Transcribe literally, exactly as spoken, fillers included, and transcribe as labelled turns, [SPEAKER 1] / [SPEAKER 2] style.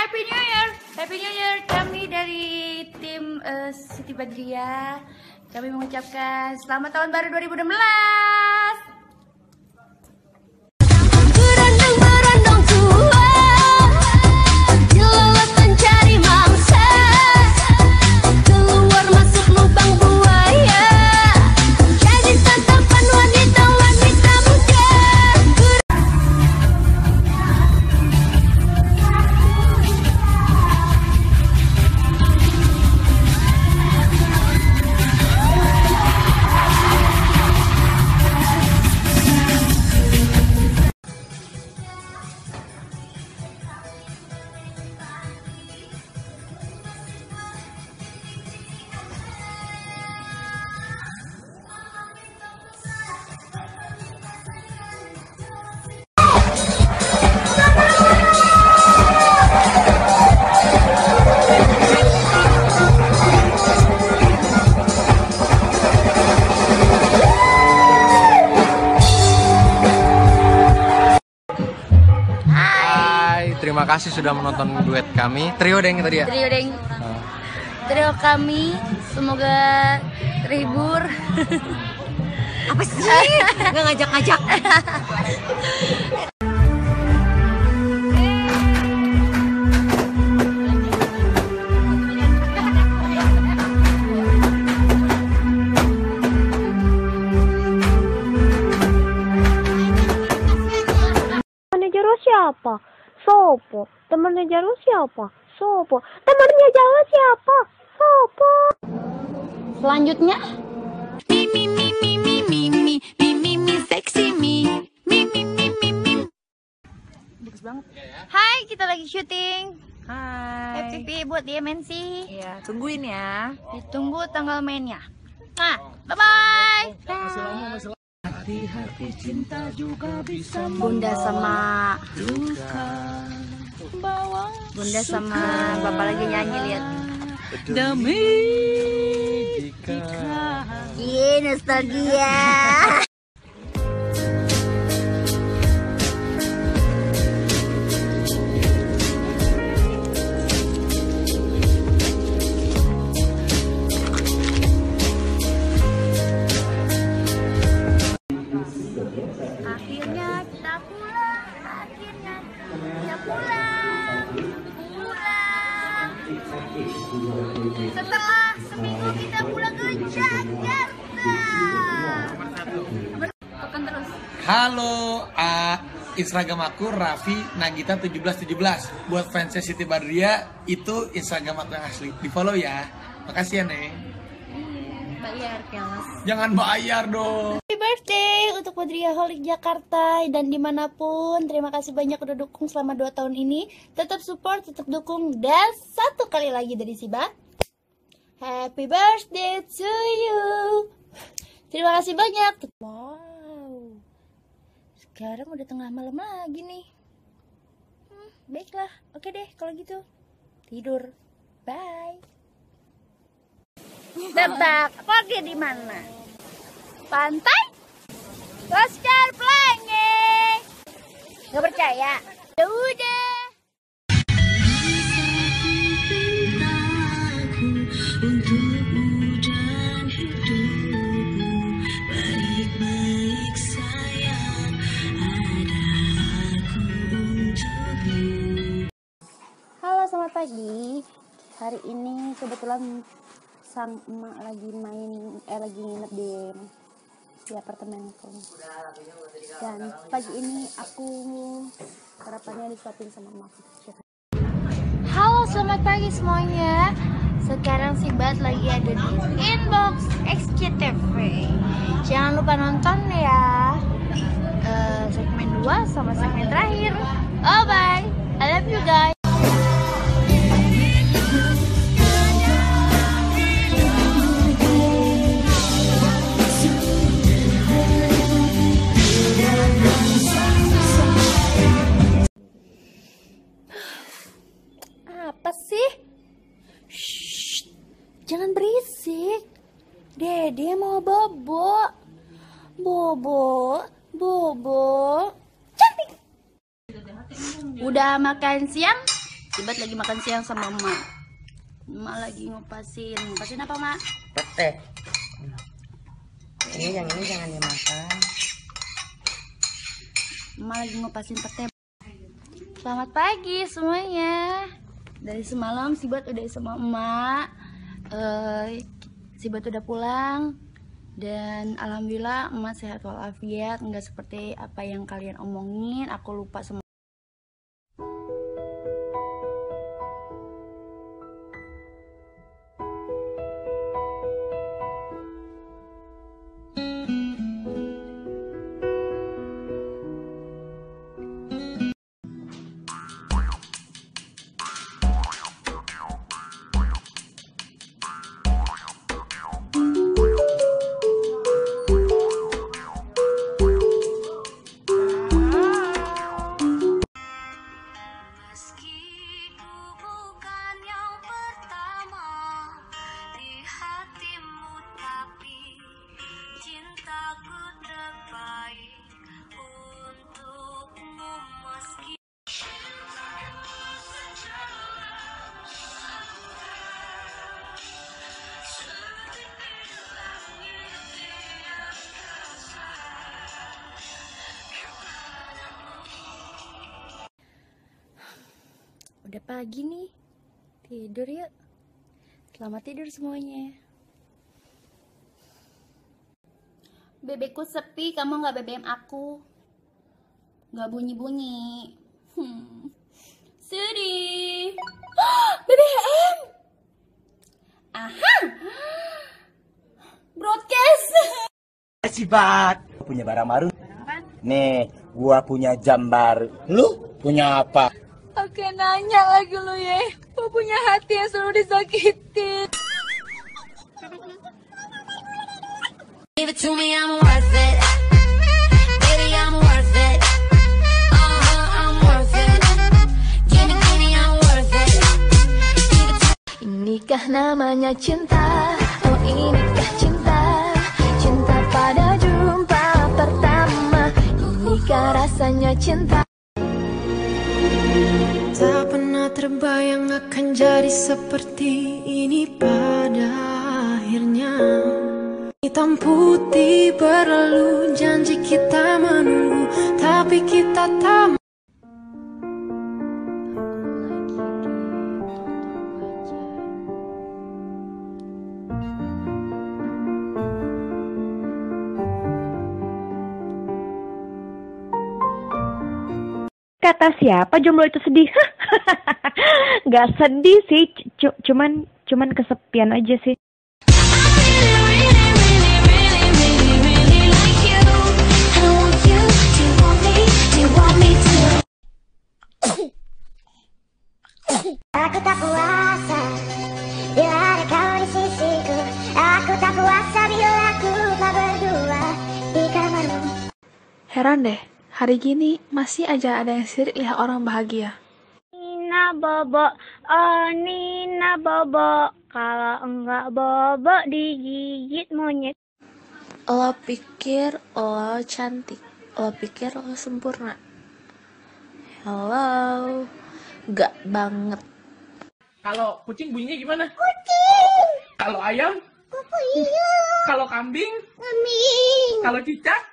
[SPEAKER 1] Happy New Year, Happy New Year. Kami dari tim uh, Siti Badriah, kami mengucapkan selamat tahun baru dua ribu enam belas.
[SPEAKER 2] Terima kasih sudah menonton duet kami. Trio Deng tadi ya?
[SPEAKER 1] Trio Deng. Oh. Trio kami semoga terhibur.
[SPEAKER 3] Apa sih? Nggak ngajak-ngajak.
[SPEAKER 4] Manajer siapa? Sopo. Temennya Jarwo siapa? Sopo. Temennya Jawa siapa? Sopo.
[SPEAKER 1] Selanjutnya
[SPEAKER 3] Mi mi mi mi mi mi mi mi mi mi seksi mi mi mi mi mi mi.
[SPEAKER 1] bagus banget. Hai, kita lagi syuting.
[SPEAKER 3] Hai.
[SPEAKER 1] F T V buat di M N C.
[SPEAKER 3] Iya, tungguin ya.
[SPEAKER 1] Ditunggu tanggal mainnya. Nah, bye bye.
[SPEAKER 3] Hati-hati cinta juga bisa
[SPEAKER 1] Bunda sama
[SPEAKER 3] membawa
[SPEAKER 1] Bunda sama Bapak lagi nyanyi, lihat.
[SPEAKER 3] Demi
[SPEAKER 1] Iya, nostalgia. Akhirnya kita pulang, akhirnya kita pulang, pulang. Setelah seminggu kita pulang ke Jakarta. Tekan terus.
[SPEAKER 2] Halo, uh, Instagram aku Raffi Nagita tujuh belas tujuh belas. Buat fans Siti Badriah itu Instagram aku yang asli. Di follow ya. Makasih ya, Neng.
[SPEAKER 1] Bayar, kelas.
[SPEAKER 2] Jangan bayar dong.
[SPEAKER 1] Happy birthday untuk Badriah Holic Jakarta dan dimanapun. Terima kasih banyak udah dukung selama dua tahun ini. Tetap support, tetap dukung. Dan satu kali lagi dari Sibat, happy birthday to you. Terima kasih banyak. Wow, sekarang udah tengah malam lagi nih. hmm, Baiklah, oke deh kalau gitu. Tidur, bye. Tebak, pergi di mana? Pantai? Laskar Pelangi. Gak percaya? Ya udah. Halo, selamat pagi. Hari ini kebetulan sang emak lagi main, eh lagi nginep di, di apartemenku. Dan pagi ini aku sarapannya disuapin sama emak. Halo, selamat pagi semuanya. Sekarang si Bat lagi ada di Inbox X C T V. Jangan lupa nonton ya uh, segmen dua sama segmen terakhir. Oh bye, I love you guys. Apa sih? Shh, jangan berisik. Dede mau bobo. Bobo, bobo. Cantik. Udah makan siang? Sibat lagi makan siang sama emak. Emak lagi ngupasin. Ngupasin apa, Mak?
[SPEAKER 5] Pete. Ini yang ini jangan dimakan.
[SPEAKER 1] Emak lagi ngupasin pete. Selamat pagi semuanya. Dari semalam Sibat udah sama emak. Uh, Sibat udah pulang. Dan alhamdulillah emak sehat walafiat. Nggak seperti apa yang kalian omongin. Aku lupa semua. Udah pagi nih, tidur yuk. Selamat tidur semuanya. Bebekku sepi, kamu nggak B B M aku. Nggak bunyi-bunyi. Hmm. Sedih. B B M. Aha. Broadcast.
[SPEAKER 6] Sibat punya barang baru. Nih, gua punya jam baru. Lu punya apa?
[SPEAKER 7] Oke, nanya lagi lu ya. Gua punya hati yang selalu disakitin.
[SPEAKER 3] Give it to me, I'm worth it. Baby, I'm worth it. Uh-huh, I'm worth it. Give it to me, I'm worth it. Give it to
[SPEAKER 7] Inikah namanya cinta? Oh, inikah cinta? Cinta pada jumpa pertama. Inikah rasanya cinta? Tak pernah terbayang akan jadi seperti ini pada akhirnya. Hitam putih berlalu, janji kita menunggu, tapi kita tak.
[SPEAKER 4] Kata siapa jomblo itu sedih? Gak sedih sih, C- cuman cuman kesepian aja sih.
[SPEAKER 8] Aku tak kuasa bila ada kau di sisiku. Aku tak kuasa bila aku tak berdua di kamarmu.
[SPEAKER 7] Heran deh, hari gini masih aja ada yang sirik lihat orang bahagia.
[SPEAKER 4] Nina bobo, oh Nina bobo, kalau enggak bobo digigit monyet.
[SPEAKER 7] Lo pikir lo cantik, lo pikir lo sempurna. Hello, gak banget.
[SPEAKER 2] Kalau kucing bunyinya gimana? Kucing. Kalau ayam? Kucing. Kalau kambing? Kambing. Kalau cicak?